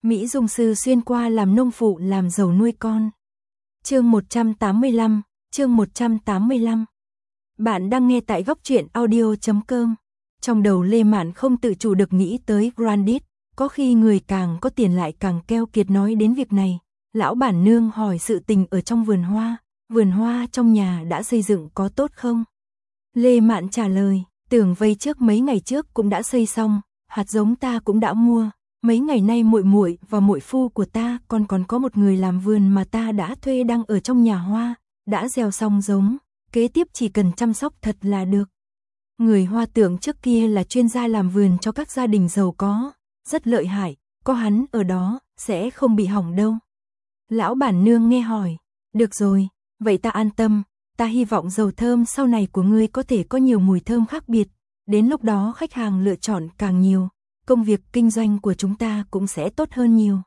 Mỹ Dung Sư xuyên qua làm nông phụ làm giàu nuôi con. Chương 185, chương 185. Bạn đang nghe tại góc truyện audio.com. Trong đầu Lê Mạn không tự chủ được nghĩ tới Grandit, có khi người càng có tiền lại càng keo kiệt. Nói đến việc này, lão bản nương hỏi sự tình ở trong vườn hoa trong nhà đã xây dựng có tốt không? Lê Mạn trả lời, tường vây trước mấy ngày trước cũng đã xây xong, hạt giống ta cũng đã mua. Mấy ngày nay muội muội và muội phu của ta còn có một người làm vườn mà ta đã thuê đang ở trong nhà hoa, đã gieo xong giống, kế tiếp chỉ cần chăm sóc thật là được. Người Hoa tưởng trước kia là chuyên gia làm vườn cho các gia đình giàu có, rất lợi hại, có hắn ở đó, sẽ không bị hỏng đâu. Lão bản nương nghe hỏi, được rồi, vậy ta an tâm, ta hy vọng dầu thơm sau này của ngươi có thể có nhiều mùi thơm khác biệt, đến lúc đó khách hàng lựa chọn càng nhiều, công việc kinh doanh của chúng ta cũng sẽ tốt hơn nhiều.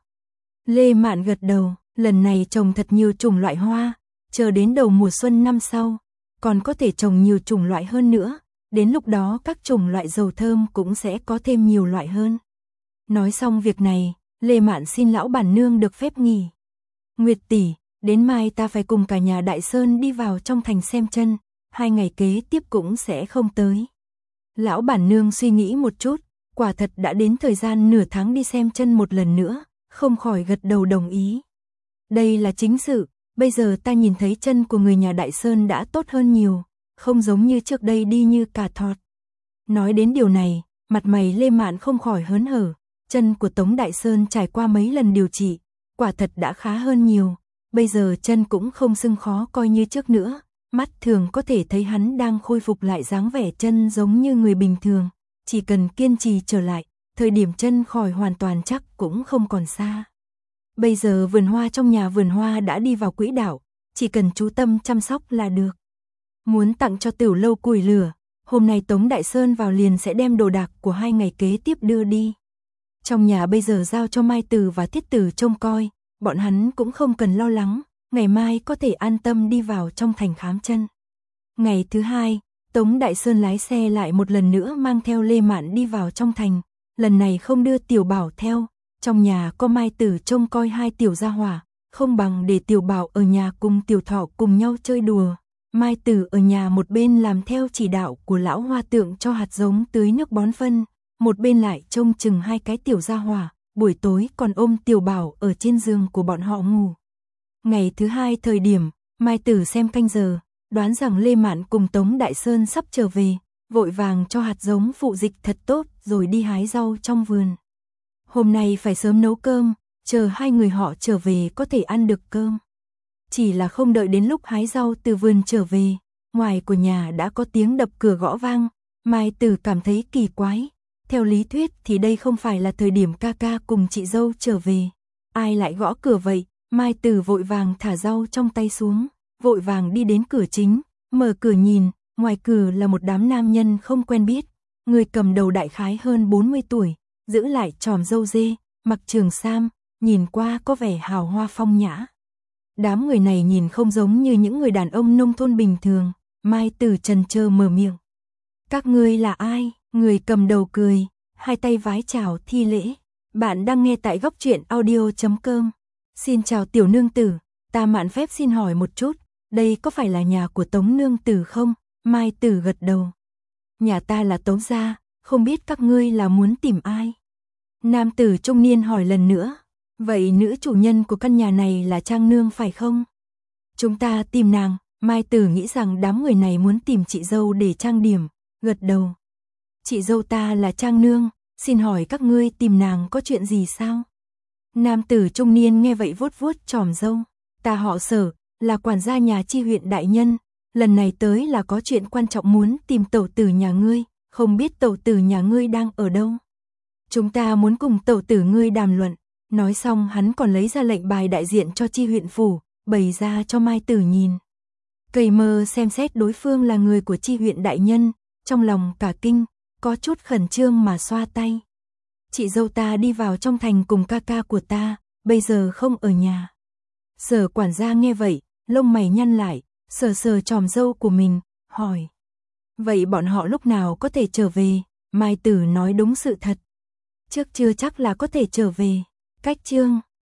Lê Mạn gật đầu, lần này trồng thật nhiều chủng loại hoa, chờ đến đầu mùa xuân năm sau, còn có thể trồng nhiều chủng loại hơn nữa, đến lúc đó các chủng loại dầu thơm cũng sẽ có thêm nhiều loại hơn. Nói xong việc này, Lê Mạn xin lão bản nương được phép nghỉ. Nguyệt tỷ, đến mai ta phải cùng cả nhà Đại Sơn đi vào trong thành xem chân, 2 ngày kế tiếp cũng sẽ không tới. Lão bản nương suy nghĩ một chút, quả thật đã đến thời gian nửa tháng đi xem chân một lần nữa, không khỏi gật đầu đồng ý. Đây là chính sự, bây giờ ta nhìn thấy chân của người nhà Đại Sơn đã tốt hơn nhiều, không giống như trước đây đi như cà thọt. Nói đến điều này, mặt mày Lê Mạn không khỏi hớn hở, chân của Tống Đại Sơn trải qua mấy lần điều trị, quả thật đã khá hơn nhiều, bây giờ chân cũng không sưng khó coi như trước nữa, mắt thường có thể thấy hắn đang khôi phục lại dáng vẻ chân giống như người bình thường, chỉ cần kiên trì trở lại, thời điểm chân khỏi hoàn toàn chắc cũng không còn xa. Bây giờ vườn hoa trong nhà vườn hoa đã đi vào quỹ đạo, chỉ cần chú tâm chăm sóc là được. Muốn tặng cho Tiểu Lâu củi lửa, hôm nay Tống Đại Sơn vào liền sẽ đem đồ đạc của 2 ngày kế tiếp đưa đi. Trong nhà bây giờ giao cho Mai Tử và Thiết Tử trông coi, bọn hắn cũng không cần lo lắng, ngày mai có thể an tâm đi vào trong thành khám chân. Ngày thứ hai, Tống Đại Sơn lái xe lại một lần nữa mang theo Lê Mạn đi vào trong thành, lần này không đưa Tiểu Bảo theo, trong nhà có Mai Tử trông coi 2 tiểu gia hỏa, không bằng để Tiểu Bảo ở nhà cùng Tiểu Thọ cùng nhau chơi đùa. Mai Tử ở nhà một bên làm theo chỉ đạo của lão Hoa Tượng cho hạt giống tưới nước bón phân, một bên lại trông chừng 2 cái tiểu gia hỏa, buổi tối còn ôm Tiểu Bảo ở trên giường của bọn họ ngủ. Ngày thứ hai thời điểm, Mai Tử xem canh giờ, đoán rằng Lê Mạn cùng Tống Đại Sơn sắp trở về, vội vàng cho hạt giống phụ dịch thật tốt rồi đi hái rau trong vườn. Hôm nay phải sớm nấu cơm, chờ 2 người họ trở về có thể ăn được cơm. Chỉ là không đợi đến lúc hái rau từ vườn trở về, ngoài của nhà đã có tiếng đập cửa gõ vang, Mai Tử cảm thấy kỳ quái. Theo lý thuyết thì đây không phải là thời điểm ca ca cùng chị dâu trở về. Ai lại gõ cửa vậy? Mai Tử vội vàng thả rau trong tay xuống, vội vàng đi đến cửa chính, mở cửa nhìn, ngoài cửa là một đám nam nhân không quen biết. Người cầm đầu đại khái hơn 40 tuổi, giữ lại chòm râu dê, mặc trường sam, nhìn qua có vẻ hào hoa phong nhã. Đám người này nhìn không giống như những người đàn ông nông thôn bình thường, Mai Tử chần chờ mở miệng. Các ngươi là ai? Người cầm đầu cười, 2 tay vái chào thi lễ. Bạn đang nghe tại góc truyện audio.com. Xin chào tiểu nương tử, ta mạn phép xin hỏi một chút, đây có phải là nhà của Tống nương tử không? Mai Tử gật đầu. Nhà ta là Tống gia, không biết các ngươi là muốn tìm ai? Nam tử trung niên hỏi lần nữa. Vậy nữ chủ nhân của căn nhà này là Trang nương phải không? Chúng ta tìm nàng. Mai Tử nghĩ rằng đám người này muốn tìm chị dâu để trang điểm, gật đầu. Chị dâu ta là Trang nương, xin hỏi các ngươi tìm nàng có chuyện gì sao? Nam tử trung niên nghe vậy vuốt vuốt chòm râu. Ta họ Sở, là quản gia nhà chi huyện đại nhân, lần này tới là có chuyện quan trọng muốn tìm tẩu tử nhà ngươi, không biết tẩu tử nhà ngươi đang ở đâu. Chúng ta muốn cùng tẩu tử ngươi đàm luận. Nói xong hắn còn lấy ra lệnh bài đại diện cho chi huyện phủ, bày ra cho Mai Tử nhìn. Cầy mờ xem xét đối phương là người của chi huyện đại nhân, trong lòng cả kinh, có chút khẩn trương mà xoa tay. Chị dâu ta đi vào trong thành cùng ca ca của ta, bây giờ không ở nhà. Sở quản gia nghe vậy, lông mày nhăn lại, sờ sờ chòm râu của mình, hỏi. Vậy bọn họ lúc nào có thể trở về? Mai Tử nói đúng sự thật. Trước chưa chắc là có thể trở về. Cách chương